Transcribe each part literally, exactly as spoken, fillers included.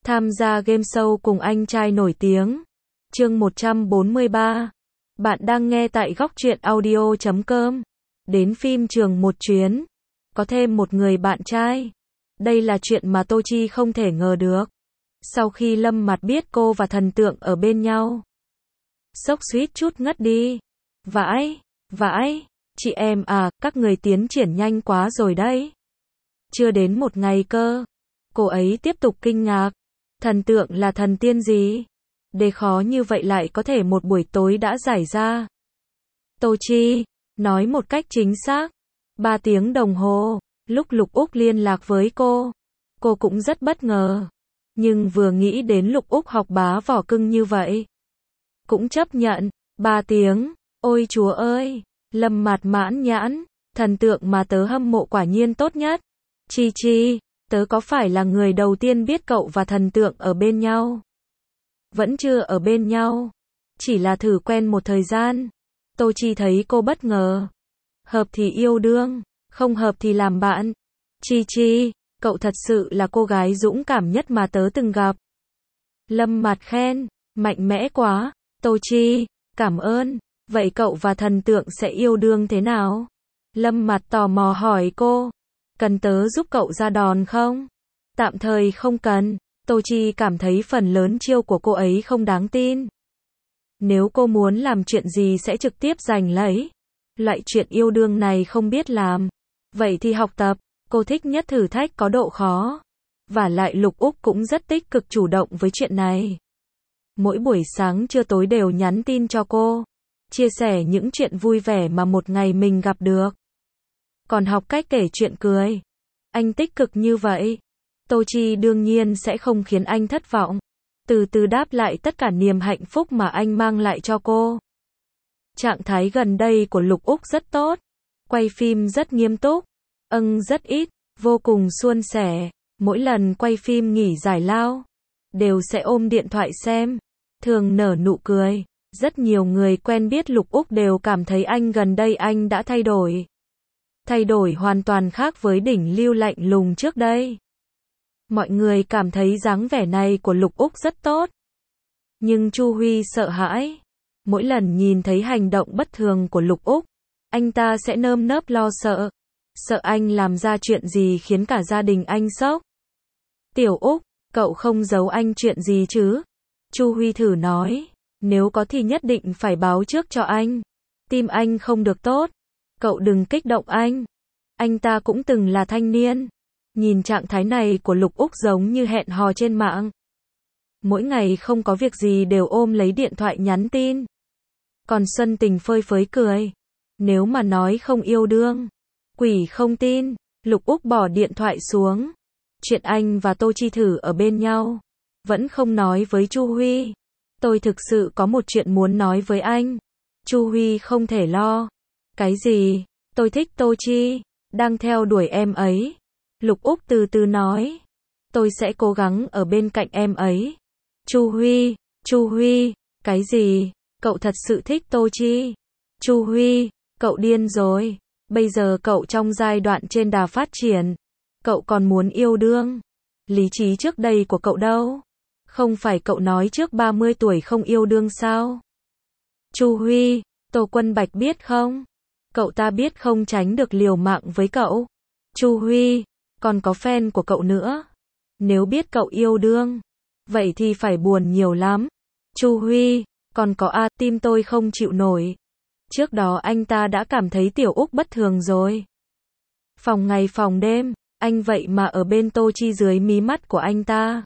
Tham gia game show cùng anh trai nổi tiếng. Chương một trăm bốn mươi ba. Bạn đang nghe tại góc truyện audio chấm com. Đến phim trường một chuyến. Có thêm một người bạn trai. Đây là chuyện mà Tô Chi không thể ngờ được. Sau khi Lâm Mặt biết cô và thần tượng ở bên nhau, sốc suýt chút ngất đi. Vãi, vãi, chị em à, các người tiến triển nhanh quá rồi đấy. Chưa đến một ngày cơ. Cô ấy tiếp tục kinh ngạc. Thần tượng là thần tiên gì? Đề khó như vậy lại có thể một buổi tối đã giải ra. Tô Chi nói một cách chính xác. Ba tiếng đồng hồ, lúc Lục Úc liên lạc với cô, cô cũng rất bất ngờ. Nhưng vừa nghĩ đến Lục Úc học bá vỏ cưng như vậy, cũng chấp nhận. Ba tiếng, ôi chúa ơi, Lâm Mặt mãn nhãn, thần tượng mà tớ hâm mộ quả nhiên tốt nhất. Chi Chi, tớ có phải là người đầu tiên biết cậu và thần tượng ở bên nhau? Vẫn chưa ở bên nhau, chỉ là thử quen một thời gian. Tô Chi thấy cô bất ngờ. Hợp thì yêu đương, không hợp thì làm bạn. Chi Chi, cậu thật sự là cô gái dũng cảm nhất mà tớ từng gặp. Lâm Mặt khen, mạnh mẽ quá. Tô Chi, cảm ơn. Vậy cậu và thần tượng sẽ yêu đương thế nào? Lâm Mặt tò mò hỏi cô. Cần tớ giúp cậu ra đòn không? Tạm thời không cần. Tô Chi cảm thấy phần lớn chiêu của cô ấy không đáng tin. Nếu cô muốn làm chuyện gì sẽ trực tiếp giành lấy. Loại chuyện yêu đương này không biết làm. Vậy thì học tập. Cô thích nhất thử thách có độ khó. Và lại Lục Úc cũng rất tích cực chủ động với chuyện này. Mỗi buổi sáng trưa tối đều nhắn tin cho cô, chia sẻ những chuyện vui vẻ mà một ngày mình gặp được. Còn học cách kể chuyện cười. Anh tích cực như vậy, Tô Chi đương nhiên sẽ không khiến anh thất vọng. Từ từ đáp lại tất cả niềm hạnh phúc mà anh mang lại cho cô. Trạng thái gần đây của Lục Úc rất tốt. Quay phim rất nghiêm túc. Âng rất ít, vô cùng suôn sẻ. Mỗi lần quay phim nghỉ giải lao, đều sẽ ôm điện thoại xem. Thường nở nụ cười. Rất nhiều người quen biết Lục Úc đều cảm thấy anh gần đây anh đã thay đổi. Thay đổi hoàn toàn khác với đỉnh lưu lạnh lùng trước đây. Mọi người cảm thấy dáng vẻ này của Lục Úc rất tốt. Nhưng Chu Huy sợ hãi. Mỗi lần nhìn thấy hành động bất thường của Lục Úc, anh ta sẽ nơm nớp lo sợ. Sợ anh làm ra chuyện gì khiến cả gia đình anh sốc. Tiểu Úc, cậu không giấu anh chuyện gì chứ? Chu Huy thử nói. Nếu có thì nhất định phải báo trước cho anh. Tim anh không được tốt. Cậu đừng kích động anh. Anh ta cũng từng là thanh niên. Nhìn trạng thái này của Lục Úc giống như hẹn hò trên mạng. Mỗi ngày không có việc gì đều ôm lấy điện thoại nhắn tin. Còn Xuân Tình phơi phới cười. Nếu mà nói không yêu đương, quỷ không tin. Lục Úc bỏ điện thoại xuống. Chuyện anh và Tô Chi thử ở bên nhau, vẫn không nói với Chu Huy. Tôi thực sự có một chuyện muốn nói với anh. Chu Huy không thể lo. Cái gì? Tôi thích Tô Chi, đang theo đuổi em ấy. Lục Úc từ từ nói. Tôi sẽ cố gắng ở bên cạnh em ấy. Chu Huy, Chu Huy, cái gì? Cậu thật sự thích Tô Chi? Chu Huy, cậu điên rồi. Bây giờ cậu trong giai đoạn trên đà phát triển. Cậu còn muốn yêu đương. Lý trí trước đây của cậu đâu? Không phải cậu nói trước ba mươi tuổi không yêu đương sao? Chu Huy, Tô Quân Bạch biết không? Cậu ta biết không tránh được liều mạng với cậu. Chu Huy, còn có fan của cậu nữa. Nếu biết cậu yêu đương, vậy thì phải buồn nhiều lắm. Chu Huy, còn có a, tim tôi không chịu nổi. Trước đó anh ta đã cảm thấy Tiểu Úc bất thường rồi. Phòng ngày phòng đêm, anh vậy mà ở bên Tô Chi dưới mí mắt của anh ta.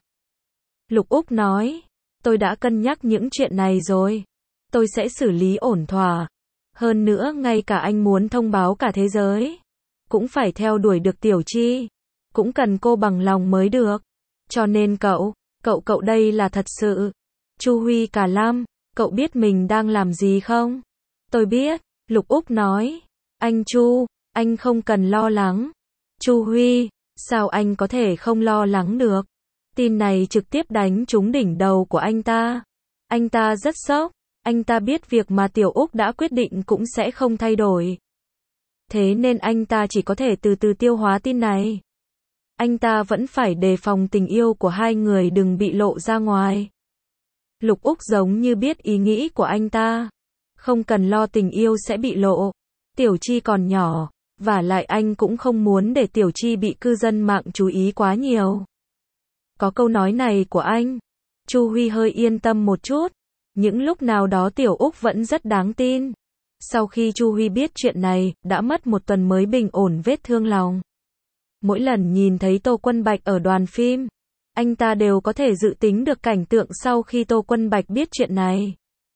Lục Úc nói, tôi đã cân nhắc những chuyện này rồi. Tôi sẽ xử lý ổn thỏa. Hơn nữa ngay cả anh muốn thông báo cả thế giới, cũng phải theo đuổi được Tiểu Chi. Cũng cần cô bằng lòng mới được. Cho nên cậu, cậu cậu đây là thật sự. Chu Huy cả lăm, cậu biết mình đang làm gì không? Tôi biết, Lục Úc nói. Anh Chu, anh không cần lo lắng. Chu Huy, sao anh có thể không lo lắng được? Tin này trực tiếp đánh trúng đỉnh đầu của anh ta. Anh ta rất sốc. Anh ta biết việc mà Tiểu Úc đã quyết định cũng sẽ không thay đổi. Thế nên anh ta chỉ có thể từ từ tiêu hóa tin này. anh ta vẫn phải đề phòng tình yêu của hai người đừng bị lộ ra ngoài. Lục Úc giống như biết ý nghĩ của anh ta. Không cần lo tình yêu sẽ bị lộ. Tiểu Chi còn nhỏ, vả lại anh cũng không muốn để Tiểu Chi bị cư dân mạng chú ý quá nhiều. Có câu nói này của anh, Chu Huy hơi yên tâm một chút. Những lúc nào đó Tiểu Úc vẫn rất đáng tin. Sau khi Chu Huy biết chuyện này, đã mất một tuần mới bình ổn vết thương lòng. Mỗi lần nhìn thấy Tô Quân Bạch ở đoàn phim, anh ta đều có thể dự tính được cảnh tượng sau khi Tô Quân Bạch biết chuyện này.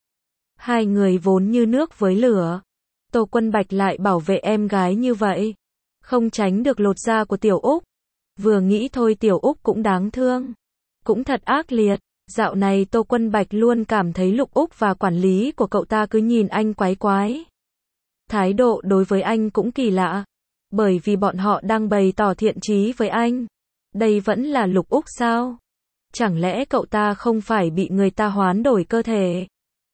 Hai người vốn như nước với lửa. Tô Quân Bạch lại bảo vệ em gái như vậy. Không tránh được lột da của Tiểu Úc. Vừa nghĩ thôi Tiểu Úc cũng đáng thương. Cũng thật ác liệt. Dạo này Tô Quân Bạch luôn cảm thấy Lục Úc và quản lý của cậu ta cứ nhìn anh quái quái. Thái độ đối với anh cũng kỳ lạ. Bởi vì bọn họ đang bày tỏ thiện chí với anh. Đây vẫn là Lục Úc sao? Chẳng lẽ cậu ta không phải bị người ta hoán đổi cơ thể?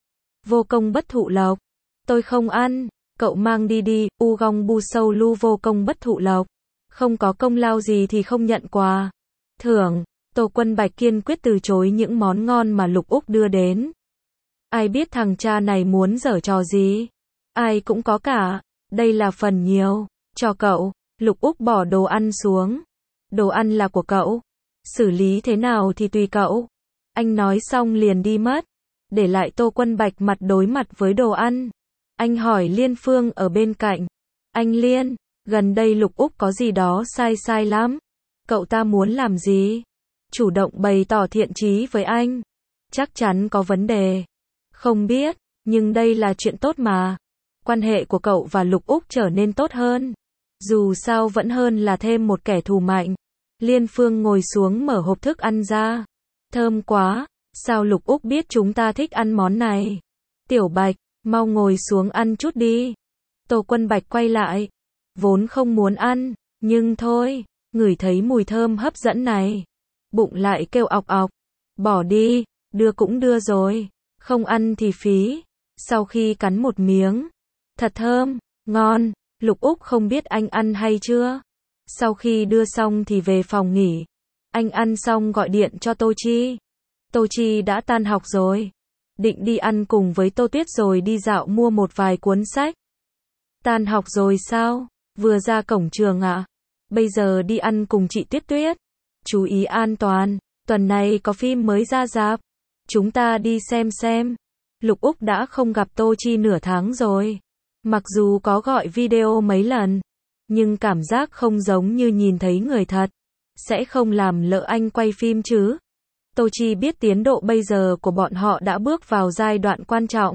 Vô công bất thụ lộc. Tôi không ăn. Cậu mang đi đi, u gong bu sâu lu vô công bất thụ lộc. Không có công lao gì thì không nhận quà. Thưởng. Tô Quân Bạch kiên quyết từ chối những món ngon mà Lục Úc đưa đến. Ai biết thằng cha này muốn giở trò gì? Ai cũng có cả. Đây là phần nhiều. Cho cậu. Lục Úc bỏ đồ ăn xuống. Đồ ăn là của cậu. Xử lý thế nào thì tùy cậu. Anh nói xong liền đi mất. Để lại Tô Quân Bạch mặt đối mặt với đồ ăn. Anh hỏi Liên Phương ở bên cạnh. Anh Liên, gần đây Lục Úc có gì đó sai sai lắm. Cậu ta muốn làm gì? Chủ động bày tỏ thiện chí với anh. Chắc chắn có vấn đề. Không biết, nhưng đây là chuyện tốt mà. Quan hệ của cậu và Lục Úc trở nên tốt hơn. Dù sao vẫn hơn là thêm một kẻ thù mạnh. Liên Phương ngồi xuống mở hộp thức ăn ra. Thơm quá, sao Lục Úc biết chúng ta thích ăn món này? Tiểu Bạch, mau ngồi xuống ăn chút đi. Tô Quân Bạch quay lại. Vốn không muốn ăn, nhưng thôi, ngửi thấy mùi thơm hấp dẫn này. Bụng lại kêu ọc ọc. Bỏ đi, đưa cũng đưa rồi. Không ăn thì phí. Sau khi cắn một miếng. Thật thơm, ngon. Lục Úc không biết anh ăn hay chưa. Sau khi đưa xong thì về phòng nghỉ. Anh ăn xong gọi điện cho Tô Chi. Tô Chi đã tan học rồi. Định đi ăn cùng với Tô Tuyết rồi đi dạo mua một vài cuốn sách. Tan học rồi sao? Vừa ra cổng trường ạ. À? Bây giờ đi ăn cùng chị Tuyết Tuyết. Chú ý an toàn. Tuần này có phim mới ra rạp. Chúng ta đi xem xem. Lục Úc đã không gặp Tô Chi nửa tháng rồi. Mặc dù có gọi video mấy lần. Nhưng cảm giác không giống như nhìn thấy người thật. Sẽ không làm lỡ anh quay phim chứ. Tô Chi biết tiến độ bây giờ của bọn họ đã bước vào giai đoạn quan trọng.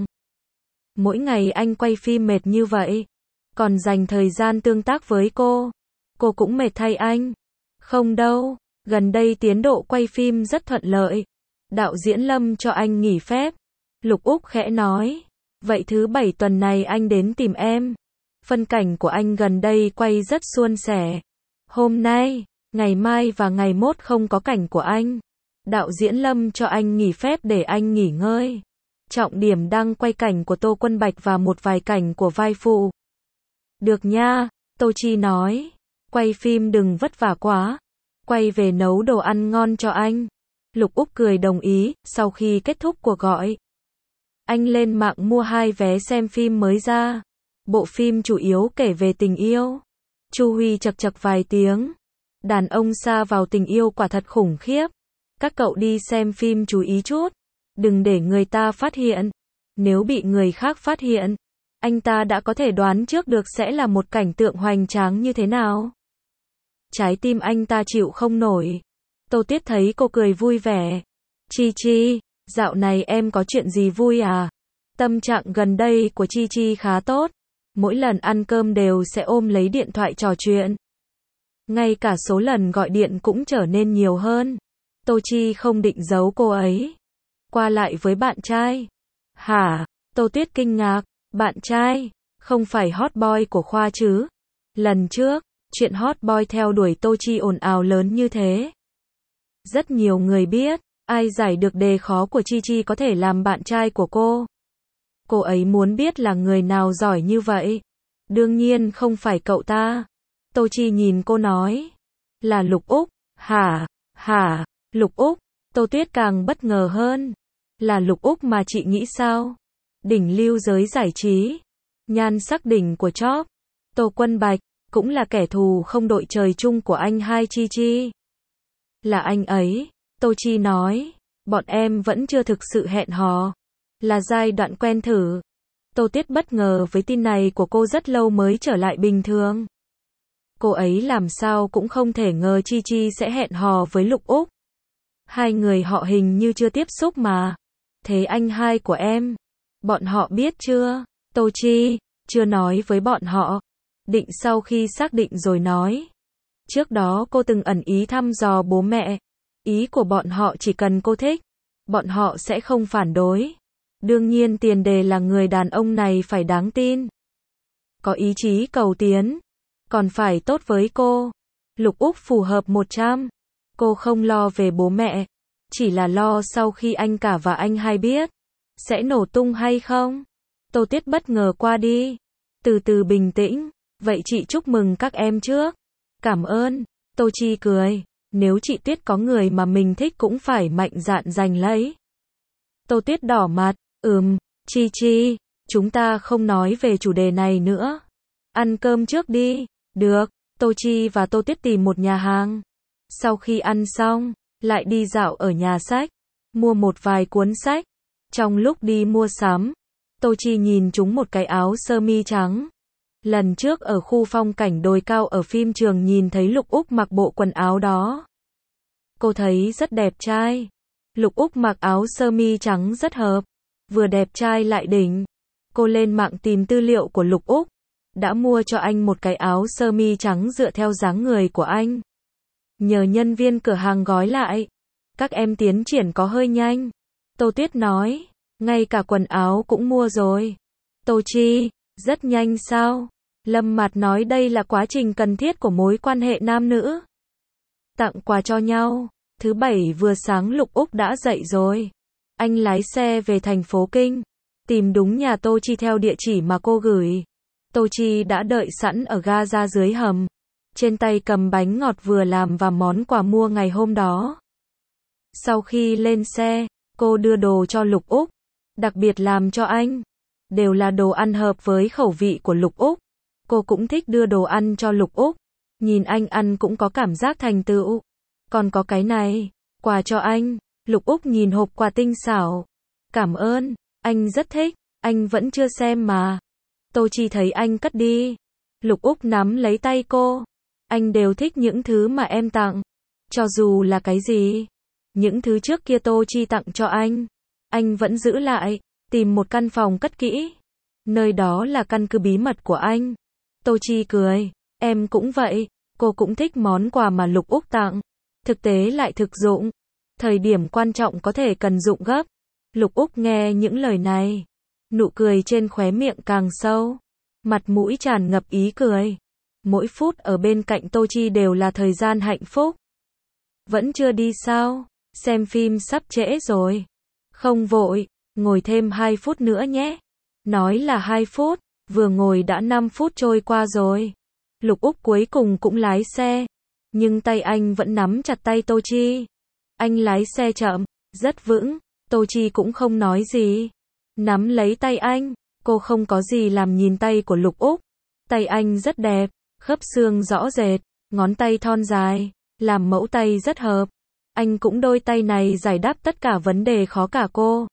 Mỗi ngày anh quay phim mệt như vậy. Còn dành thời gian tương tác với cô. Cô cũng mệt thay anh. Không đâu. Gần đây tiến độ quay phim rất thuận lợi. Đạo diễn Lâm cho anh nghỉ phép. Lục Úc khẽ nói. Vậy thứ bảy tuần này anh đến tìm em. Phân cảnh của anh gần đây quay rất suôn sẻ. Hôm nay, ngày mai và ngày mốt không có cảnh của anh. Đạo diễn Lâm cho anh nghỉ phép để anh nghỉ ngơi. Trọng điểm đang quay cảnh của Tô Quân Bạch và một vài cảnh của vai phụ. Được nha, Tô Chi nói. Quay phim đừng vất vả quá. Quay về nấu đồ ăn ngon cho anh. Lục Úc cười đồng ý, sau khi kết thúc cuộc gọi. Anh lên mạng mua hai vé xem phim mới ra. Bộ phim chủ yếu kể về tình yêu. Chu Huy chật chật vài tiếng. Đàn ông sa vào tình yêu quả thật khủng khiếp. Các cậu đi xem phim chú ý chút. Đừng để người ta phát hiện. Nếu bị người khác phát hiện, anh ta đã có thể đoán trước được sẽ là một cảnh tượng hoành tráng như thế nào. Trái tim anh ta chịu không nổi. Tô Tuyết thấy cô cười vui vẻ. Chi Chi, dạo này em có chuyện gì vui à? Tâm trạng gần đây của Chi Chi khá tốt. Mỗi lần ăn cơm đều sẽ ôm lấy điện thoại trò chuyện. Ngay cả số lần gọi điện cũng trở nên nhiều hơn. Tô Chi không định giấu cô ấy. Qua lại với bạn trai. Hả? Tô Tuyết kinh ngạc. Bạn trai? Không phải hot boy của khoa chứ? Lần trước, chuyện hot boy theo đuổi Tô Chi ồn ào lớn như thế. Rất nhiều người biết, ai giải được đề khó của Chi Chi có thể làm bạn trai của cô. Cô ấy muốn biết là người nào giỏi như vậy. Đương nhiên không phải cậu ta. Tô Chi nhìn cô nói. Là Lục Úc, hả, hả, Lục Úc, Tô Tuyết càng bất ngờ hơn. Là Lục Úc mà chị nghĩ sao? Đỉnh lưu giới giải trí, nhan sắc đỉnh của chóp, Tô Quân Bạch, cũng là kẻ thù không đội trời chung của anh hai Chi Chi. Là anh ấy, Tô Chi nói, bọn em vẫn chưa thực sự hẹn hò, là giai đoạn quen thử. Tô Tuyết bất ngờ với tin này của cô, rất lâu mới trở lại bình thường. Cô ấy làm sao cũng không thể ngờ Chi Chi sẽ hẹn hò với Lục Úc. Hai người họ hình như chưa tiếp xúc mà. Thế anh hai của em, bọn họ biết chưa? Tô Chi, chưa nói với bọn họ. Định sau khi xác định rồi nói. Trước đó cô từng ẩn ý thăm dò bố mẹ. Ý của bọn họ chỉ cần cô thích, bọn họ sẽ không phản đối. Đương nhiên tiền đề là người đàn ông này phải đáng tin, có ý chí cầu tiến, còn phải tốt với cô. Lục Úc phù hợp một trăm. Cô không lo về bố mẹ, chỉ là lo sau khi anh cả và anh hai biết, sẽ nổ tung hay không. Tô Tuyết bất ngờ qua đi, từ từ bình tĩnh. Vậy chị chúc mừng các em trước. Cảm ơn. Tô Chi cười, nếu chị Tuyết có người mà mình thích cũng phải mạnh dạn giành lấy. Tô Tuyết đỏ mặt, ừm, Chi Chi, chúng ta không nói về chủ đề này nữa. Ăn cơm trước đi. Được. Tô Chi và Tô Tuyết tìm một nhà hàng. Sau khi ăn xong, lại đi dạo ở nhà sách, mua một vài cuốn sách. Trong lúc đi mua sắm, Tô Chi nhìn trúng một cái áo sơ mi trắng. Lần trước ở khu phong cảnh đồi cao ở phim trường nhìn thấy Lục Úc mặc bộ quần áo đó. Cô thấy rất đẹp trai. Lục Úc mặc áo sơ mi trắng rất hợp, vừa đẹp trai lại đỉnh. Cô lên mạng tìm tư liệu của Lục Úc, đã mua cho anh một cái áo sơ mi trắng dựa theo dáng người của anh. Nhờ nhân viên cửa hàng gói lại. Các em tiến triển có hơi nhanh. Tô Tuyết nói, ngay cả quần áo cũng mua rồi. Tô Chi, rất nhanh sao? Lâm Mạt nói đây là quá trình cần thiết của mối quan hệ nam nữ. Tặng quà cho nhau. Thứ bảy vừa sáng Lục Úc đã dậy rồi. Anh lái xe về thành phố Kinh, tìm đúng nhà Tô Chi theo địa chỉ mà cô gửi. Tô Chi đã đợi sẵn ở ga ra dưới hầm, trên tay cầm bánh ngọt vừa làm và món quà mua ngày hôm đó. Sau khi lên xe, cô đưa đồ cho Lục Úc, đặc biệt làm cho anh. Đều là đồ ăn hợp với khẩu vị của Lục Úc. Cô cũng thích đưa đồ ăn cho Lục Úc. Nhìn anh ăn cũng có cảm giác thành tựu. Còn có cái này, quà cho anh. Lục Úc nhìn hộp quà tinh xảo. Cảm ơn, anh rất thích, anh vẫn chưa xem mà. Tô Chi thấy anh cất đi. Lục Úc nắm lấy tay cô. Anh đều thích những thứ mà em tặng, cho dù là cái gì. Những thứ trước kia Tô Chi tặng cho anh, anh vẫn giữ lại, tìm một căn phòng cất kỹ. Nơi đó là căn cứ bí mật của anh. Tô Chi cười, em cũng vậy, cô cũng thích món quà mà Lục Úc tặng. Thực tế lại thực dụng. Thời điểm quan trọng có thể cần dụng gấp. Lục Úc nghe những lời này, nụ cười trên khóe miệng càng sâu, mặt mũi tràn ngập ý cười. Mỗi phút ở bên cạnh Tô Chi đều là thời gian hạnh phúc. Vẫn chưa đi sao? Xem phim sắp trễ rồi. Không vội, ngồi thêm hai phút nữa nhé. Nói là hai phút, vừa ngồi đã năm phút trôi qua rồi. Lục Úc cuối cùng cũng lái xe, nhưng tay anh vẫn nắm chặt tay Tô Chi. Anh lái xe chậm, rất vững. Tô Chi cũng không nói gì, nắm lấy tay anh. Cô không có gì làm nhìn tay của Lục Úc. Tay anh rất đẹp, khớp xương rõ rệt, ngón tay thon dài, làm mẫu tay rất hợp. Anh cũng đôi tay này giải đáp tất cả vấn đề khó cả cô.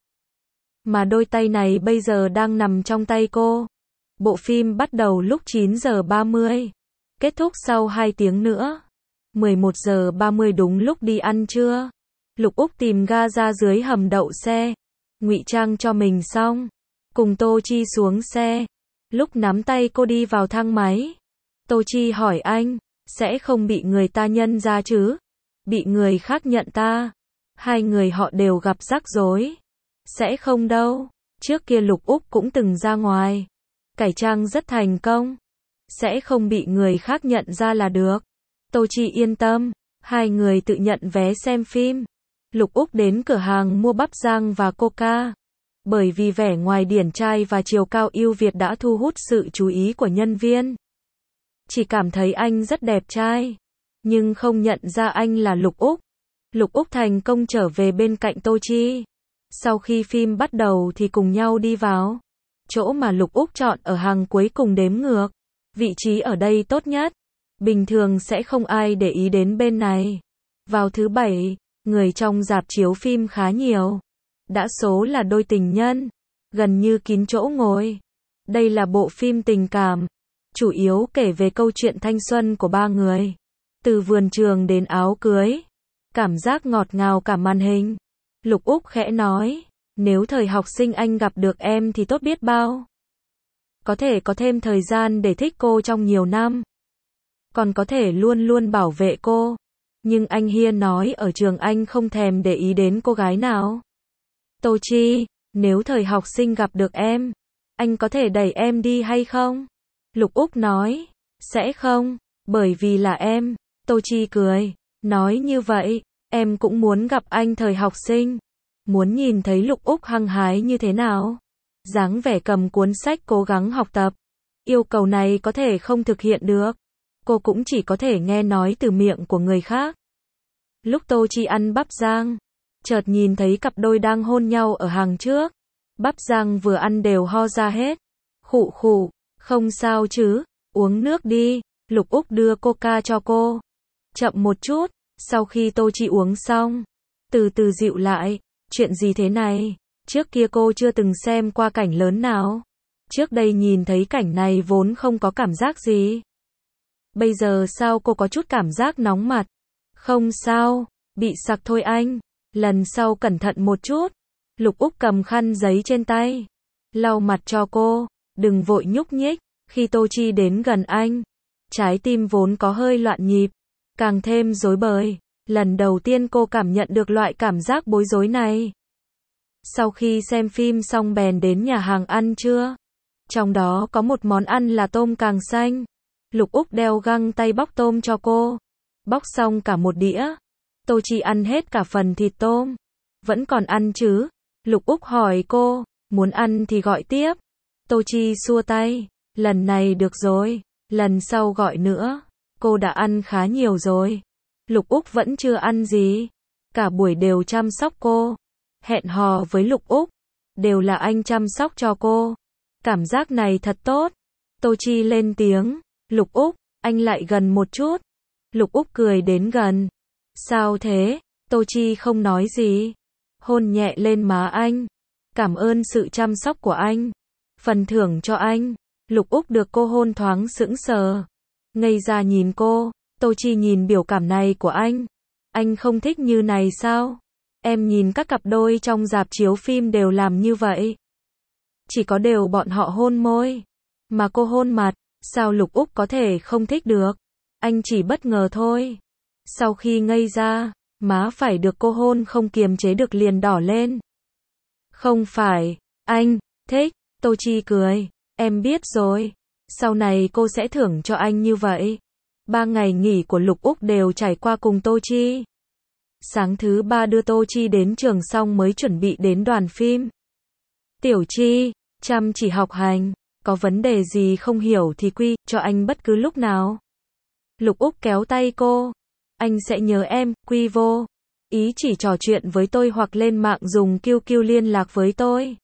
Mà đôi tay này bây giờ đang nằm trong tay cô. Bộ phim bắt đầu lúc chín giờ ba mươi, kết thúc sau hai tiếng nữa. mười một giờ ba mươi đúng lúc đi ăn trưa. Lục Úc tìm ga ra dưới hầm đậu xe, ngụy trang cho mình xong, cùng Tô Chi xuống xe. Lúc nắm tay cô đi vào thang máy, Tô Chi hỏi anh, sẽ không bị người ta nhân ra chứ? Bị người khác nhận ta? Hai người họ đều gặp rắc rối. Sẽ không đâu. Trước kia Lục Úc cũng từng ra ngoài, cải trang rất thành công. Sẽ không bị người khác nhận ra là được. Tô Chi yên tâm. Hai người tự nhận vé xem phim. Lục Úc đến cửa hàng mua bắp rang và coca. Bởi vì vẻ ngoài điển trai và chiều cao ưu việt đã thu hút sự chú ý của nhân viên. Chỉ cảm thấy anh rất đẹp trai. nhưng không nhận ra anh là Lục Úc. Lục Úc thành công trở về bên cạnh Tô Chi. Sau khi phim bắt đầu thì cùng nhau đi vào chỗ mà Lục Úc chọn ở hàng cuối cùng đếm ngược. Vị trí ở đây tốt nhất. Bình thường sẽ không ai để ý đến bên này. Vào thứ bảy, người trong rạp chiếu phim khá nhiều. Đa số là đôi tình nhân, gần như kín chỗ ngồi. Đây là bộ phim tình cảm, chủ yếu kể về câu chuyện thanh xuân của ba người. Từ vườn trường đến áo cưới. Cảm giác ngọt ngào cả màn hình. Lục Úc khẽ nói, nếu thời học sinh anh gặp được em thì tốt biết bao. Có thể có thêm thời gian để thích cô trong nhiều năm. Còn có thể luôn luôn bảo vệ cô. Nhưng anh Hiên nói ở trường anh không thèm để ý đến cô gái nào. Tô Chi, nếu thời học sinh gặp được em, anh có thể đẩy em đi hay không? Lục Úc nói, sẽ không, bởi vì là em. Tô Chi cười, nói như vậy, em cũng muốn gặp anh thời học sinh. Muốn nhìn thấy Lục Úc hăng hái như thế nào? Dáng vẻ cầm cuốn sách cố gắng học tập. Yêu cầu này có thể không thực hiện được. Cô cũng chỉ có thể nghe nói từ miệng của người khác. Lúc Tô Chi ăn bắp rang, chợt nhìn thấy cặp đôi đang hôn nhau ở hàng trước. Bắp rang vừa ăn đều ho ra hết. Khụ khụ, không sao chứ, uống nước đi. Lục Úc đưa coca cho cô. Chậm một chút, sau khi Tô Chi uống xong, từ từ dịu lại. Chuyện gì thế này? Trước kia cô chưa từng xem qua cảnh lớn nào. Trước đây nhìn thấy cảnh này vốn không có cảm giác gì. Bây giờ sao cô có chút cảm giác nóng mặt? Không sao, bị sặc thôi anh. Lần sau cẩn thận một chút. Lục Úc cầm khăn giấy trên tay, lau mặt cho cô. Đừng vội nhúc nhích. Khi Tô Chi đến gần anh, trái tim vốn có hơi loạn nhịp, càng thêm rối bời. Lần đầu tiên cô cảm nhận được loại cảm giác bối rối này. Sau khi xem phim xong bèn đến nhà hàng ăn trưa. Trong đó có một món ăn là tôm càng xanh. Lục Úc đeo găng tay bóc tôm cho cô. Bóc xong cả một đĩa. Tô Chi ăn hết cả phần thịt tôm. Vẫn còn ăn chứ? Lục Úc hỏi cô, muốn ăn thì gọi tiếp. Tô Chi xua tay, lần này được rồi, lần sau gọi nữa. Cô đã ăn khá nhiều rồi. Lục Úc vẫn chưa ăn gì. Cả buổi đều chăm sóc cô. Hẹn hò với Lục Úc, đều là anh chăm sóc cho cô. Cảm giác này thật tốt. Tô Chi lên tiếng, Lục Úc, anh lại gần một chút. Lục Úc cười đến gần. Sao thế? Tô Chi không nói gì. Hôn nhẹ lên má anh. Cảm ơn sự chăm sóc của anh. Phần thưởng cho anh. Lục Úc được cô hôn thoáng sững sờ. Ngây ra nhìn cô. Tô Chi nhìn biểu cảm này của anh. Anh không thích như này sao? Em nhìn các cặp đôi trong rạp chiếu phim đều làm như vậy. Chỉ có đều bọn họ hôn môi. Mà cô hôn mặt, sao Lục Úc có thể không thích được? Anh chỉ bất ngờ thôi. Sau khi ngây ra, má phải được cô hôn không kiềm chế được liền đỏ lên. Không phải, anh, thích. Tô Chi cười. Em biết rồi. Sau này cô sẽ thưởng cho anh như vậy. Ba ngày nghỉ của Lục Úc đều trải qua cùng Tô Chi. Sáng thứ ba đưa Tô Chi đến trường xong mới chuẩn bị đến đoàn phim. Tiểu Chi, chăm chỉ học hành, có vấn đề gì không hiểu thì quy cho anh bất cứ lúc nào. Lục Úc kéo tay cô. Anh sẽ nhớ em, quy vô. Ý chỉ trò chuyện với tôi hoặc lên mạng dùng quy quy liên lạc với tôi.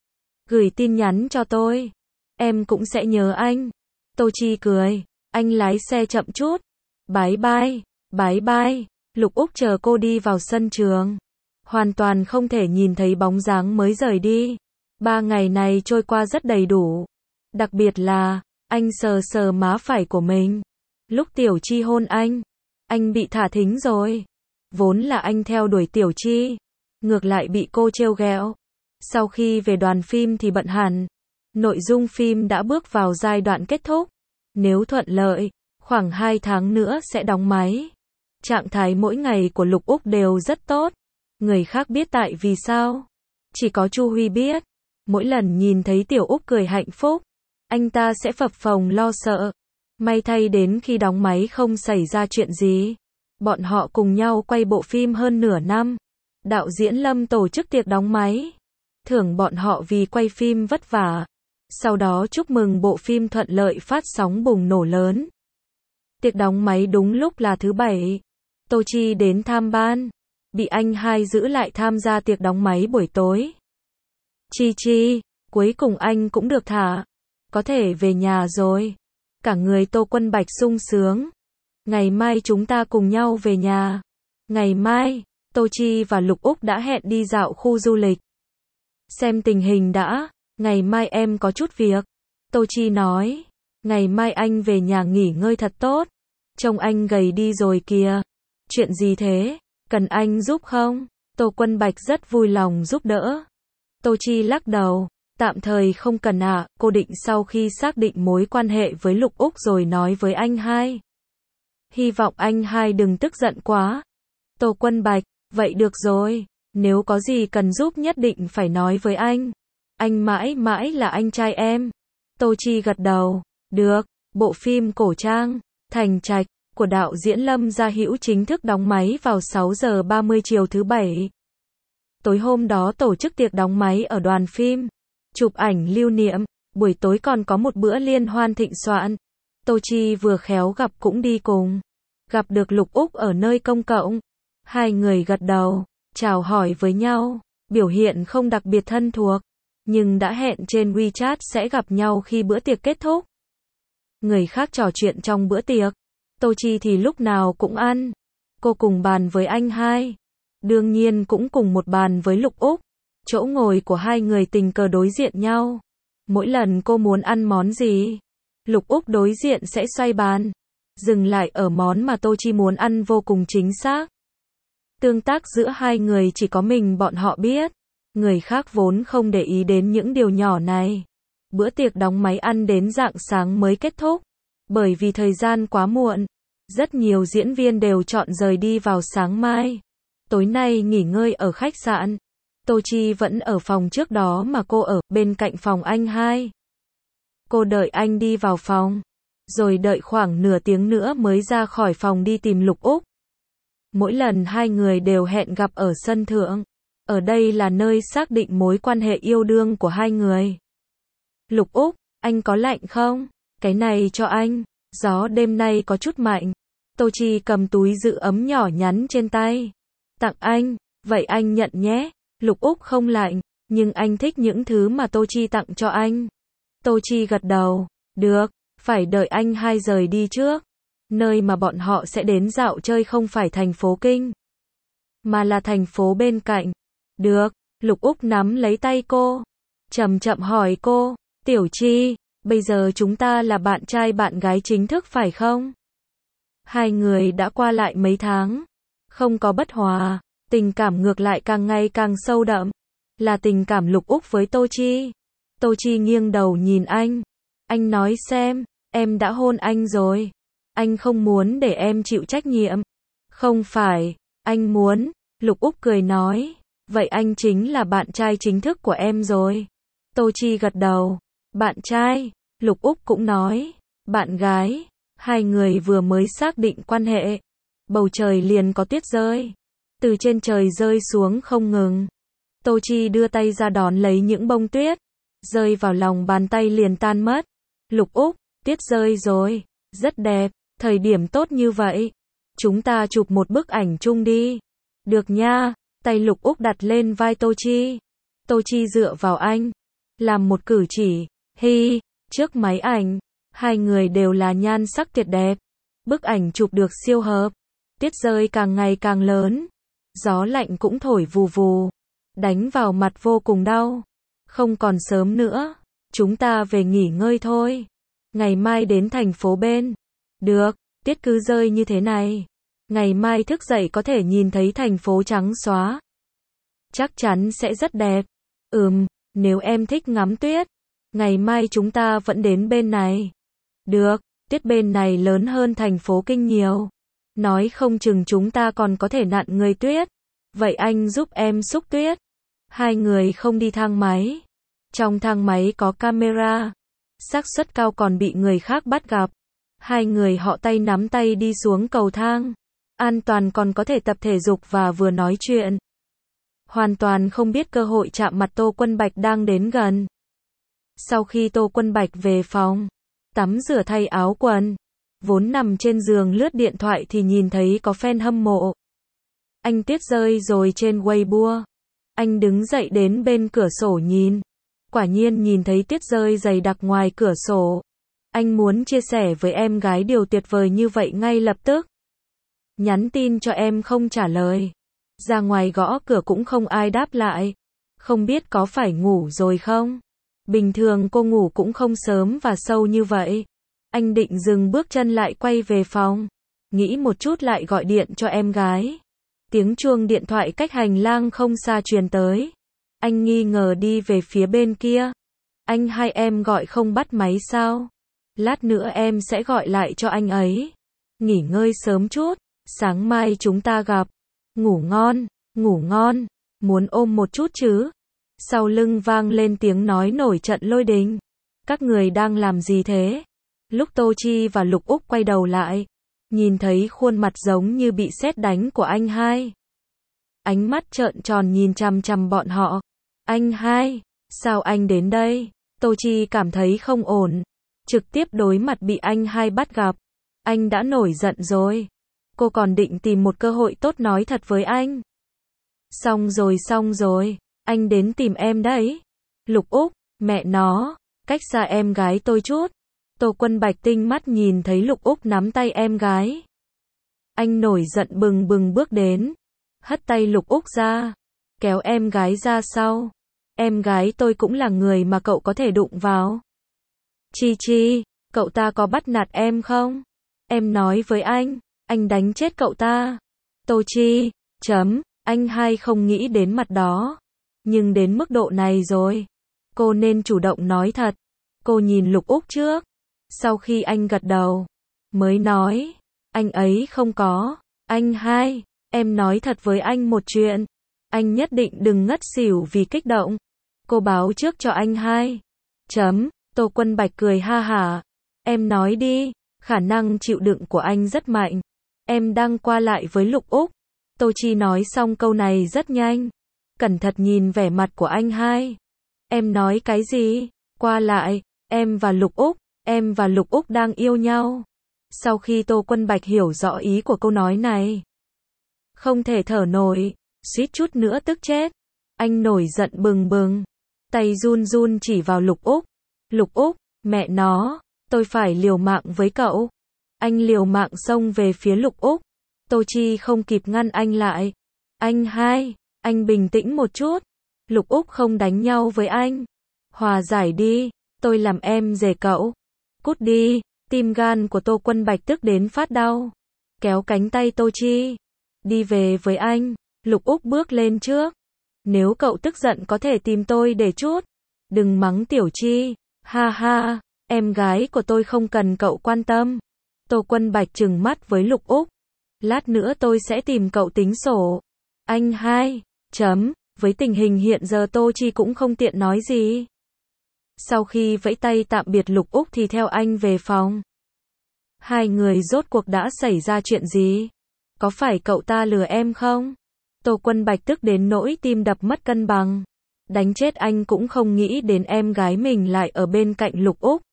Gửi tin nhắn cho tôi. Em cũng sẽ nhớ anh. Tô Chi cười. Anh lái xe chậm chút. Bye bye, bye bye. Lục Úc chờ cô đi vào sân trường. Hoàn toàn không thể nhìn thấy bóng dáng mới rời đi. Ba ngày này trôi qua rất đầy đủ. Đặc biệt là, anh sờ sờ má phải của mình. Lúc Tiểu Chi hôn anh, anh bị thả thính rồi. Vốn là anh theo đuổi Tiểu Chi, ngược lại bị cô trêu ghẹo. Sau khi về đoàn phim thì bận hẳn. Nội dung phim đã bước vào giai đoạn kết thúc. Nếu thuận lợi, khoảng hai tháng nữa sẽ đóng máy. Trạng thái mỗi ngày của Lục Úc đều rất tốt. Người khác biết tại vì sao? Chỉ có Chu Huy biết. Mỗi lần nhìn thấy Tiểu Úc cười hạnh phúc, anh ta sẽ phập phồng lo sợ. May thay đến khi đóng máy không xảy ra chuyện gì. Bọn họ cùng nhau quay bộ phim hơn nửa năm. Đạo diễn Lâm tổ chức tiệc đóng máy. Thưởng bọn họ vì quay phim vất vả. Sau đó chúc mừng bộ phim thuận lợi phát sóng bùng nổ lớn. Tiệc đóng máy đúng lúc là thứ bảy. Tô Chi đến tham ban, bị anh hai giữ lại tham gia tiệc đóng máy buổi tối. Chi Chi, cuối cùng anh cũng được thả, có thể về nhà rồi. Cả người Tô Quân Bạch sung sướng. Ngày mai chúng ta cùng nhau về nhà. Ngày mai, Tô Chi và Lục Úc đã hẹn đi dạo khu du lịch. Xem tình hình đã, ngày mai em có chút việc. Tô Chi nói, ngày mai anh về nhà nghỉ ngơi thật tốt. Trông anh gầy đi rồi kìa. Chuyện gì thế, cần anh giúp không? Tô Quân Bạch rất vui lòng giúp đỡ. Tô Chi lắc đầu, tạm thời không cần ạ, à, cô định sau khi xác định mối quan hệ với Lục Úc rồi nói với anh hai. Hy vọng anh hai đừng tức giận quá. Tô Quân Bạch, vậy được rồi, nếu có gì cần giúp nhất định phải nói với anh. Anh mãi mãi là anh trai em. Tô Chi gật đầu, được, bộ phim cổ trang, Thành Trạch, của đạo diễn Lâm Gia Hữu chính thức đóng máy vào sáu giờ ba mươi chiều thứ bảy. Tối hôm đó tổ chức tiệc đóng máy ở đoàn phim, chụp ảnh lưu niệm, buổi tối còn có một bữa liên hoan thịnh soạn. Tô Chi vừa khéo gặp cũng đi cùng. Gặp được Lục Úc ở nơi công cộng. Hai người gật đầu, chào hỏi với nhau, biểu hiện không đặc biệt thân thuộc, nhưng đã hẹn trên WeChat sẽ gặp nhau khi bữa tiệc kết thúc. Người khác trò chuyện trong bữa tiệc, Tô Chi thì lúc nào cũng ăn. Cô cùng bàn với anh hai, đương nhiên cũng cùng một bàn với Lục Úc. Chỗ ngồi của hai người tình cờ đối diện nhau. Mỗi lần cô muốn ăn món gì, Lục Úc đối diện sẽ xoay bàn, dừng lại ở món mà Tô Chi muốn ăn vô cùng chính xác. Tương tác giữa hai người chỉ có mình bọn họ biết. Người khác vốn không để ý đến những điều nhỏ này. Bữa tiệc đóng máy ăn đến rạng sáng mới kết thúc. Bởi vì thời gian quá muộn, rất nhiều diễn viên đều chọn rời đi vào sáng mai. Tối nay nghỉ ngơi ở khách sạn. Tô Chi vẫn ở phòng trước đó mà cô ở, bên cạnh phòng anh hai. Cô đợi anh đi vào phòng, rồi đợi khoảng nửa tiếng nữa mới ra khỏi phòng đi tìm Lục Úc. Mỗi lần hai người đều hẹn gặp ở sân thượng. Ở đây là nơi xác định mối quan hệ yêu đương của hai người. Lục Úc, anh có lạnh không? Cái này cho anh, gió đêm nay có chút mạnh. Tô Chi cầm túi giữ ấm nhỏ nhắn trên tay. Tặng anh, vậy anh nhận nhé. Lục Úc không lạnh, nhưng anh thích những thứ mà Tô Chi tặng cho anh. Tô Chi gật đầu, được, phải đợi anh hai rời đi trước. Nơi mà bọn họ sẽ đến dạo chơi không phải thành phố Kinh, mà là thành phố bên cạnh. Được, Lục Úc nắm lấy tay cô, chậm chậm hỏi cô, Tiểu Chi, bây giờ chúng ta là bạn trai bạn gái chính thức phải không? Hai người đã qua lại mấy tháng, không có bất hòa, tình cảm ngược lại càng ngày càng sâu đậm, là tình cảm Lục Úc với Tô Chi. Tô Chi nghiêng đầu nhìn anh, anh nói xem, em đã hôn anh rồi, anh không muốn để em chịu trách nhiệm. Không phải, anh muốn, Lục Úc cười nói, vậy anh chính là bạn trai chính thức của em rồi. Tô Chi gật đầu, bạn trai, Lục Úc cũng nói, bạn gái, hai người vừa mới xác định quan hệ, bầu trời liền có tuyết rơi, từ trên trời rơi xuống không ngừng. Tô Chi đưa tay ra đón lấy những bông tuyết, rơi vào lòng bàn tay liền tan mất. Lục Úc, tuyết rơi rồi, rất đẹp, thời điểm tốt như vậy, chúng ta chụp một bức ảnh chung đi. Được nha, tay Lục Úc đặt lên vai Tô Chi. Tô Chi dựa vào anh, làm một cử chỉ, hi, trước máy ảnh, hai người đều là nhan sắc tuyệt đẹp. Bức ảnh chụp được siêu hợp, tuyết rơi càng ngày càng lớn, gió lạnh cũng thổi vù vù, đánh vào mặt vô cùng đau. Không còn sớm nữa, chúng ta về nghỉ ngơi thôi. Ngày mai đến thành phố bên. Được, tuyết cứ rơi như thế này, ngày mai thức dậy có thể nhìn thấy thành phố trắng xóa. Chắc chắn sẽ rất đẹp. Ừm, nếu em thích ngắm tuyết, ngày mai chúng ta vẫn đến bên này. Được, tuyết bên này lớn hơn thành phố Kinh nhiều. Nói không chừng chúng ta còn có thể nặn người tuyết. Vậy anh giúp em xúc tuyết. Hai người không đi thang máy. Trong thang máy có camera, xác suất cao còn bị người khác bắt gặp. Hai người họ tay nắm tay đi xuống cầu thang. An toàn còn có thể tập thể dục và vừa nói chuyện. Hoàn toàn không biết cơ hội chạm mặt Tô Quân Bạch đang đến gần. Sau khi Tô Quân Bạch về phòng, tắm rửa thay áo quần, Vốn nằm trên giường lướt điện thoại thì nhìn thấy có fan hâm mộ. Anh tuyết rơi rồi trên Weibo. Anh đứng dậy đến bên cửa sổ nhìn. Quả nhiên nhìn thấy tuyết rơi dày đặc ngoài cửa sổ. Anh muốn chia sẻ với em gái điều tuyệt vời như vậy ngay lập tức. Nhắn tin cho em không trả lời. Ra ngoài gõ cửa cũng không ai đáp lại. Không biết có phải ngủ rồi không? Bình thường cô ngủ cũng không sớm và sâu như vậy. Anh định dừng bước chân lại quay về phòng. Nghĩ một chút lại gọi điện cho em gái. Tiếng chuông điện thoại cách hành lang không xa truyền tới. Anh nghi ngờ đi về phía bên kia. Anh hai em gọi không bắt máy sao? Lát nữa em sẽ gọi lại cho anh ấy. Nghỉ ngơi sớm chút. Sáng mai chúng ta gặp. Ngủ ngon, ngủ ngon. Muốn ôm một chút chứ? Sau lưng vang lên tiếng nói nổi trận lôi đình. Các người đang làm gì thế? Lúc Tô Chi và Lục Úc quay đầu lại, nhìn thấy khuôn mặt giống như bị sét đánh của anh hai. Ánh mắt trợn tròn nhìn chằm chằm bọn họ. Anh hai, sao anh đến đây? Tô Chi cảm thấy không ổn. Trực tiếp đối mặt bị anh hai bắt gặp. Anh đã nổi giận rồi. Cô còn định tìm một cơ hội tốt nói thật với anh. Xong rồi xong rồi, anh đến tìm em đấy. Lục Úc, mẹ nó, cách xa em gái tôi chút. Tô Quân Bạch tinh mắt nhìn thấy Lục Úc nắm tay em gái. Anh nổi giận bừng bừng bước đến. Hất tay Lục Úc ra. Kéo em gái ra sau. Em gái tôi cũng là người mà cậu có thể đụng vào. Chi Chi, cậu ta có bắt nạt em không? Em nói với anh, anh đánh chết cậu ta. Tô Chi, chấm, anh hai không nghĩ đến mặt đó. Nhưng đến mức độ này rồi. Cô nên chủ động nói thật. Cô nhìn Lục Úc trước. Sau khi anh gật đầu, mới nói, anh ấy không có. Anh hai, em nói thật với anh một chuyện. Anh nhất định đừng ngất xỉu vì kích động. Cô báo trước cho anh hai. Chấm, Tô Quân Bạch cười ha hả. Em nói đi, khả năng chịu đựng của anh rất mạnh. Em đang qua lại với Lục Úc. Tô Chi nói xong câu này rất nhanh. Cẩn thận nhìn vẻ mặt của anh hai. Em nói cái gì? Qua lại, em và Lục Úc, em và Lục Úc đang yêu nhau. Sau khi Tô Quân Bạch hiểu rõ ý của câu nói này, không thể thở nổi, suýt chút nữa tức chết. Anh nổi giận bừng bừng, tay run run chỉ vào Lục Úc. Lục Úc, mẹ nó, tôi phải liều mạng với cậu. Anh liều mạng xông về phía Lục Úc. Tô Chi không kịp ngăn anh lại. Anh hai, anh bình tĩnh một chút. Lục Úc không đánh nhau với anh. Hòa giải đi, tôi làm em rể cậu. Cút đi, tim gan của Tô Quân Bạch tức đến phát đau. Kéo cánh tay Tô Chi. Đi về với anh. Lục Úc bước lên trước. Nếu cậu tức giận có thể tìm tôi để chút. Đừng mắng Tiểu Chi. Ha ha, em gái của tôi không cần cậu quan tâm. Tô Quân Bạch trừng mắt với Lục Úc. Lát nữa tôi sẽ tìm cậu tính sổ. Anh hai, chấm, với tình hình hiện giờ Tô Chi cũng không tiện nói gì. Sau khi vẫy tay tạm biệt Lục Úc thì theo anh về phòng. Hai người rốt cuộc đã xảy ra chuyện gì? Có phải cậu ta lừa em không? Tô Quân Bạch tức đến nỗi tim đập mất cân bằng. Đánh chết anh cũng không nghĩ đến em gái mình lại ở bên cạnh Lục Úc.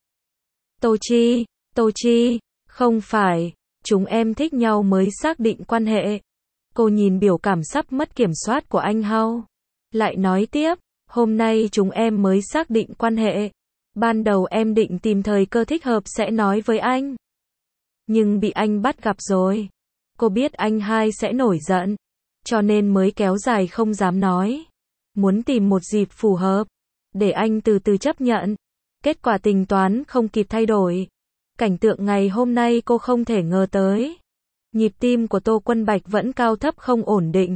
Tô Chi, Tô Chi, không phải, chúng em thích nhau mới xác định quan hệ. Cô nhìn biểu cảm sắp mất kiểm soát của anh Hao. Lại nói tiếp, hôm nay chúng em mới xác định quan hệ. Ban đầu em định tìm thời cơ thích hợp sẽ nói với anh. Nhưng bị anh bắt gặp rồi. Cô biết anh hai sẽ nổi giận. Cho nên mới kéo dài không dám nói. Muốn tìm một dịp phù hợp. Để anh từ từ chấp nhận. Kết quả tính toán không kịp thay đổi. Cảnh tượng ngày hôm nay cô không thể ngờ tới. Nhịp tim của Tô Quân Bạch vẫn cao thấp không ổn định.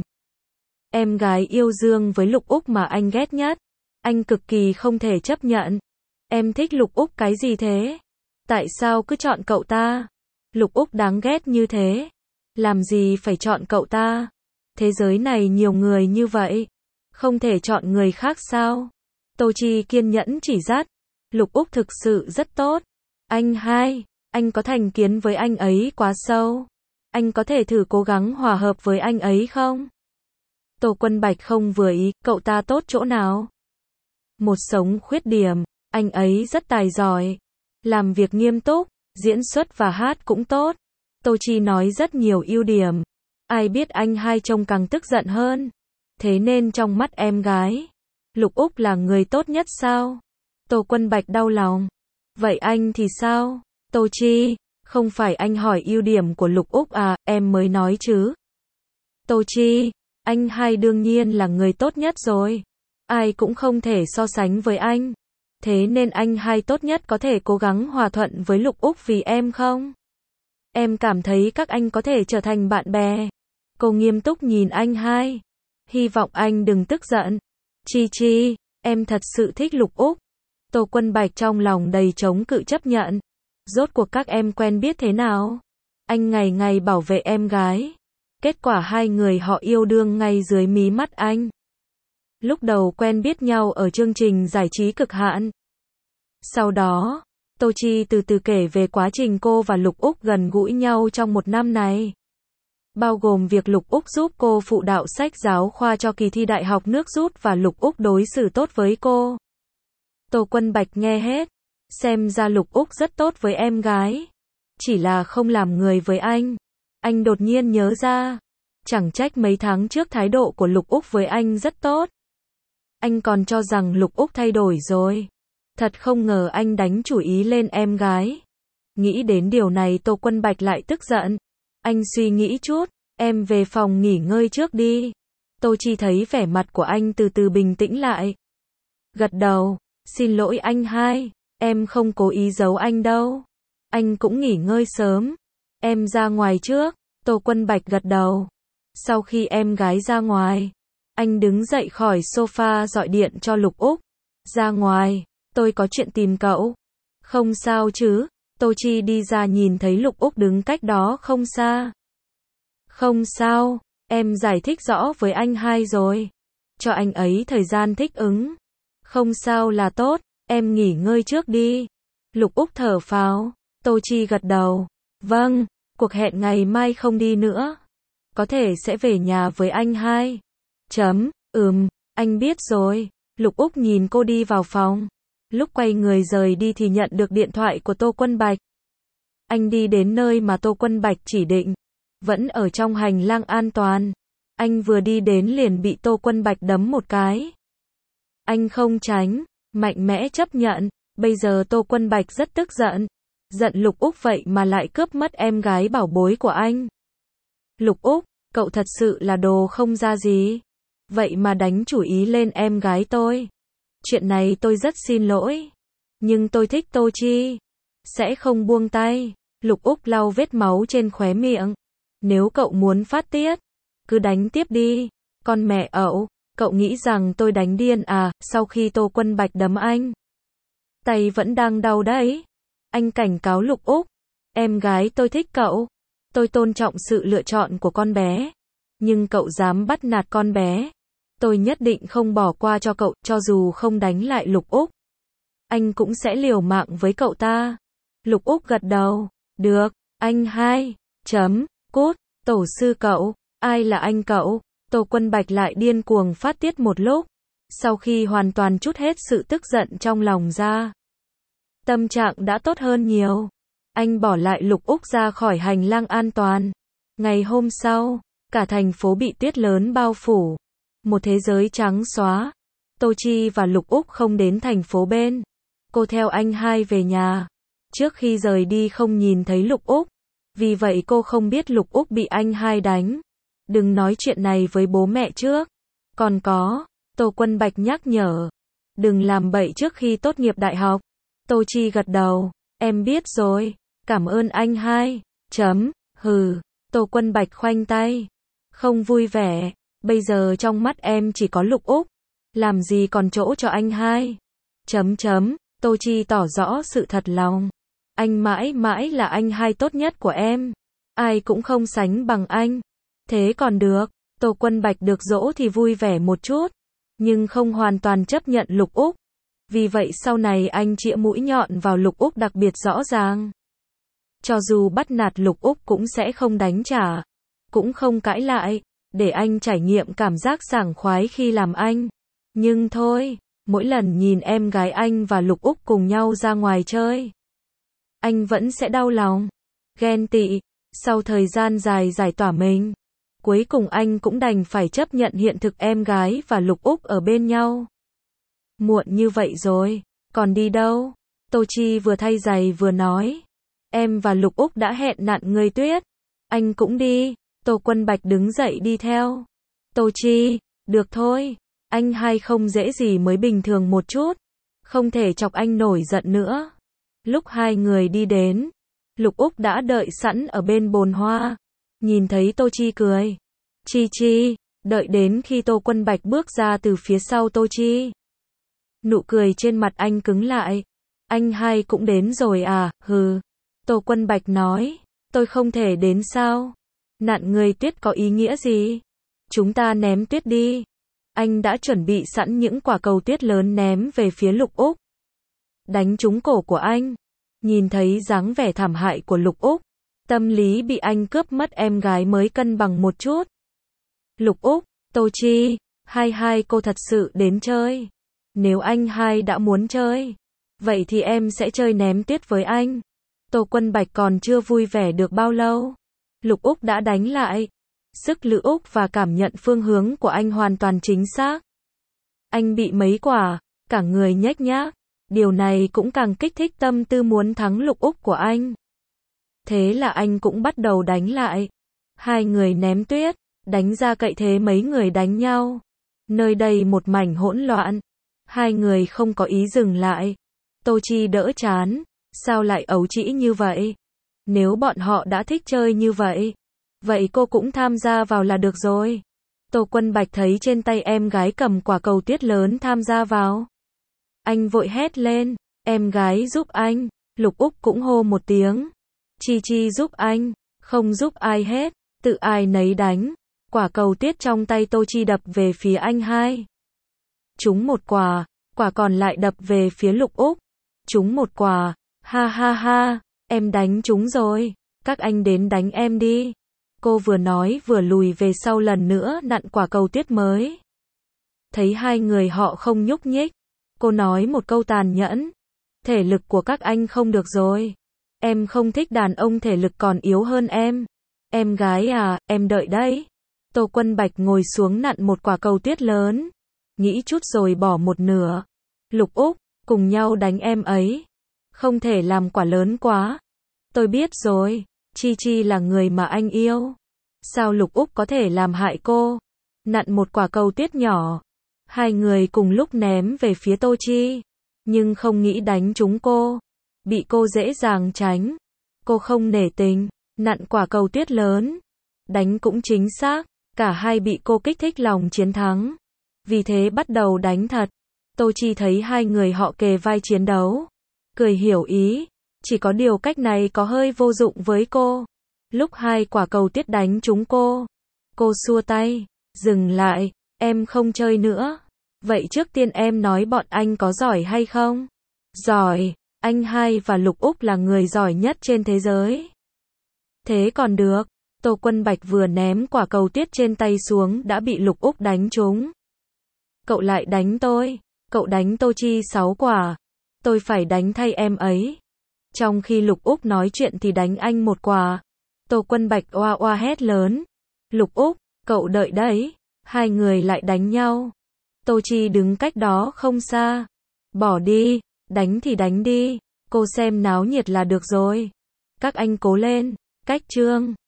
Em gái yêu Dương với Lục Úc mà anh ghét nhất. Anh cực kỳ không thể chấp nhận. Em thích Lục Úc cái gì thế? Tại sao cứ chọn cậu ta? Lục Úc đáng ghét như thế. Làm gì phải chọn cậu ta? Thế giới này nhiều người như vậy. Không thể chọn người khác sao? Tô Chi kiên nhẫn chỉ dắt. Lục Úc thực sự rất tốt. Anh hai, anh có thành kiến với anh ấy quá sâu. Anh có thể thử cố gắng hòa hợp với anh ấy không? Tô Quân Bạch không vừa ý, cậu ta tốt chỗ nào? Một sống khuyết điểm, anh ấy rất tài giỏi. Làm việc nghiêm túc, diễn xuất và hát cũng tốt. Tô Chi nói rất nhiều ưu điểm. Ai biết anh hai trông càng tức giận hơn. Thế nên trong mắt em gái, Lục Úc là người tốt nhất sao? Tô Quân Bạch đau lòng. Vậy anh thì sao? Tô Chi, không phải anh hỏi ưu điểm của Lục Úc à, em mới nói chứ. Tô Chi, anh hai đương nhiên là người tốt nhất rồi. Ai cũng không thể so sánh với anh. Thế nên anh hai tốt nhất có thể cố gắng hòa thuận với Lục Úc vì em không? Em cảm thấy các anh có thể trở thành bạn bè. Cô nghiêm túc nhìn anh hai. Hy vọng anh đừng tức giận. Chi Chi, em thật sự thích Lục Úc. Tô Quân Bạch trong lòng đầy chống cự chấp nhận. Rốt cuộc các em quen biết thế nào? Anh ngày ngày bảo vệ em gái. Kết quả hai người họ yêu đương ngay dưới mí mắt anh. Lúc đầu quen biết nhau ở chương trình giải trí Cực Hạn. Sau đó, Tô Chi từ từ kể về quá trình cô và Lục Úc gần gũi nhau trong một năm này. Bao gồm việc Lục Úc giúp cô phụ đạo sách giáo khoa cho kỳ thi đại học nước rút và Lục Úc đối xử tốt với cô. Tô Quân Bạch nghe hết. Xem ra Lục Úc rất tốt với em gái. Chỉ là không làm người với anh. Anh đột nhiên nhớ ra. Chẳng trách mấy tháng trước thái độ của Lục Úc với anh rất tốt. Anh còn cho rằng Lục Úc thay đổi rồi. Thật không ngờ anh đánh chủ ý lên em gái. Nghĩ đến điều này Tô Quân Bạch lại tức giận. Anh suy nghĩ chút. Em về phòng nghỉ ngơi trước đi. Tô Chi thấy vẻ mặt của anh từ từ bình tĩnh lại. Gật đầu. Xin lỗi anh hai. Em không cố ý giấu anh đâu. Anh cũng nghỉ ngơi sớm. Em ra ngoài trước. Tô Quân Bạch gật đầu. Sau khi em gái ra ngoài, anh đứng dậy khỏi sofa gọi điện cho Lục Úc. Ra ngoài, tôi có chuyện tìm cậu. Không sao chứ? Tô Chi đi ra nhìn thấy Lục Úc đứng cách đó không xa. Không sao, em giải thích rõ với anh hai rồi. Cho anh ấy thời gian thích ứng. Không sao là tốt, em nghỉ ngơi trước đi. Lục Úc thở phào. Tô Chi gật đầu. Vâng, cuộc hẹn ngày mai không đi nữa. Có thể sẽ về nhà với anh hai. Chấm, ừm, anh biết rồi. Lục Úc nhìn cô đi vào phòng. Lúc quay người rời đi thì nhận được điện thoại của Tô Quân Bạch. Anh đi đến nơi mà Tô Quân Bạch chỉ định. Vẫn ở trong hành lang an toàn. Anh vừa đi đến liền bị Tô Quân Bạch đấm một cái. Anh không tránh, mạnh mẽ chấp nhận. Bây giờ Tô Quân Bạch rất tức giận. Giận Lục Úc vậy mà lại cướp mất em gái bảo bối của anh. Lục Úc, cậu thật sự là đồ không ra gì. Vậy mà đánh chủ ý lên em gái tôi. Chuyện này tôi rất xin lỗi. Nhưng tôi thích Tô Chi. Sẽ không buông tay. Lục Úc lau vết máu trên khóe miệng. Nếu cậu muốn phát tiết, cứ đánh tiếp đi. Con mẹ ậu, cậu nghĩ rằng tôi đánh điên à? Sau khi Tô Quân Bạch đấm anh, tay vẫn đang đau đấy. Anh cảnh cáo Lục Úc. Em gái tôi thích cậu. Tôi tôn trọng sự lựa chọn của con bé. Nhưng cậu dám bắt nạt con bé. Tôi nhất định không bỏ qua cho cậu, cho dù không đánh lại Lục Úc. Anh cũng sẽ liều mạng với cậu ta. Lục Úc gật đầu. Được, anh hai. Chấm, cút, tổ sư cậu. Ai là anh cậu? Tô Quân Bạch lại điên cuồng phát tiết một lúc. Sau khi hoàn toàn trút hết sự tức giận trong lòng ra, tâm trạng đã tốt hơn nhiều. Anh bỏ lại Lục Úc ra khỏi hành lang an toàn. Ngày hôm sau, cả thành phố bị tuyết lớn bao phủ. Một thế giới trắng xóa. Tô Chi và Lục Úc không đến thành phố bên. Cô theo anh hai về nhà. Trước khi rời đi không nhìn thấy Lục Úc. Vì vậy cô không biết Lục Úc bị anh hai đánh. Đừng nói chuyện này với bố mẹ trước. Còn có, Tô Quân Bạch nhắc nhở. Đừng làm bậy trước khi tốt nghiệp đại học. Tô Chi gật đầu. Em biết rồi. Cảm ơn anh hai. Chấm, hừ. Tô Quân Bạch khoanh tay. Không vui vẻ. Bây giờ trong mắt em chỉ có Lục Úc. Làm gì còn chỗ cho anh hai. Chấm chấm. Tô Chi tỏ rõ sự thật lòng. Anh mãi mãi là anh hai tốt nhất của em. Ai cũng không sánh bằng anh. Thế còn được. Tô Quân Bạch được dỗ thì vui vẻ một chút. Nhưng không hoàn toàn chấp nhận Lục Úc. Vì vậy sau này anh chĩa mũi nhọn vào Lục Úc đặc biệt rõ ràng. Cho dù bắt nạt Lục Úc cũng sẽ không đánh trả. Cũng không cãi lại. Để anh trải nghiệm cảm giác sảng khoái khi làm anh. Nhưng thôi, mỗi lần nhìn em gái anh và Lục Úc cùng nhau ra ngoài chơi, anh vẫn sẽ đau lòng, ghen tị. Sau thời gian dài giải tỏa mình, cuối cùng anh cũng đành phải chấp nhận hiện thực em gái và Lục Úc ở bên nhau. Muộn như vậy rồi, còn đi đâu? Tô Chi vừa thay giày vừa nói. Em và Lục Úc đã hẹn nặn người tuyết. Anh cũng đi. Tô Quân Bạch đứng dậy đi theo. Tô Chi, được thôi. Anh hai không dễ gì mới bình thường một chút. Không thể chọc anh nổi giận nữa. Lúc hai người đi đến, Lục Úc đã đợi sẵn ở bên bồn hoa. Nhìn thấy Tô Chi cười. Chi Chi, đợi đến khi Tô Quân Bạch bước ra từ phía sau Tô Chi. Nụ cười trên mặt anh cứng lại. Anh hai cũng đến rồi à, hừ. Tô Quân Bạch nói, tôi không thể đến sao? Nặn người tuyết có ý nghĩa gì? Chúng ta ném tuyết đi. Anh đã chuẩn bị sẵn những quả cầu tuyết lớn ném về phía Lục Úc. Đánh trúng cổ của anh. Nhìn thấy dáng vẻ thảm hại của Lục Úc, tâm lý bị anh cướp mất em gái mới cân bằng một chút. Lục Úc, Tô Chi, hai hai cô thật sự đến chơi. Nếu anh hai đã muốn chơi, vậy thì em sẽ chơi ném tuyết với anh. Tô Quân Bạch còn chưa vui vẻ được bao lâu, Lục Úc đã đánh lại. Sức lực Úc và cảm nhận phương hướng của anh hoàn toàn chính xác. Anh bị mấy quả, cả người nhếch nhác. Điều này cũng càng kích thích tâm tư muốn thắng Lục Úc của anh. Thế là anh cũng bắt đầu đánh lại. Hai người ném tuyết, đánh ra cậy thế mấy người đánh nhau. Nơi đây một mảnh hỗn loạn. Hai người không có ý dừng lại. Tô Chi đỡ chán. Sao lại ấu trĩ như vậy? Nếu bọn họ đã thích chơi như vậy, vậy cô cũng tham gia vào là được rồi. Tô Quân Bạch thấy trên tay em gái cầm quả cầu tuyết lớn tham gia vào. Anh vội hét lên, em gái giúp anh. Lục Úc cũng hô một tiếng. Chi Chi giúp anh, không giúp ai hết, tự ai nấy đánh. Quả cầu tuyết trong tay Tô Chi đập về phía anh hai. Trúng một quả, quả còn lại đập về phía Lục Úc. Trúng một quả, ha ha ha, em đánh trúng rồi, các anh đến đánh em đi. Cô vừa nói vừa lùi về sau lần nữa nặn quả cầu tuyết mới. Thấy hai người họ không nhúc nhích, cô nói một câu tàn nhẫn. Thể lực của các anh không được rồi. Em không thích đàn ông thể lực còn yếu hơn em. Em gái à, em đợi đấy. Tô Quân Bạch ngồi xuống nặn một quả cầu tuyết lớn. Nghĩ chút rồi bỏ một nửa. Lục Úc, cùng nhau đánh em ấy. Không thể làm quả lớn quá. Tôi biết rồi, Chi Chi là người mà anh yêu. Sao Lục Úc có thể làm hại cô? Nặn một quả cầu tuyết nhỏ. Hai người cùng lúc ném về phía Tô Chi. Nhưng không nghĩ đánh trúng cô. Bị cô dễ dàng tránh. Cô không nể tình, nặn quả cầu tuyết lớn. Đánh cũng chính xác. Cả hai bị cô kích thích lòng chiến thắng. Vì thế bắt đầu đánh thật. Tô Chi thấy hai người họ kề vai chiến đấu. Cười hiểu ý. Chỉ có điều cách này có hơi vô dụng với cô. Lúc hai quả cầu tuyết đánh trúng cô, cô xua tay. Dừng lại, em không chơi nữa. Vậy trước tiên em nói bọn anh có giỏi hay không? Giỏi, anh hai và Lục Úc là người giỏi nhất trên thế giới. Thế còn được. Tô Quân Bạch vừa ném quả cầu tuyết trên tay xuống đã bị Lục Úc đánh trúng. Cậu lại đánh tôi. Cậu đánh Tô Chi sáu quả. Tôi phải đánh thay em ấy. Trong khi Lục Úc nói chuyện thì đánh anh một quả. Tô Quân Bạch oa oa hét lớn. Lục Úc, cậu đợi đấy. Hai người lại đánh nhau. Tô Chi đứng cách đó không xa. Bỏ đi, đánh thì đánh đi. Cô xem náo nhiệt là được rồi. Các anh cố lên. Cách chương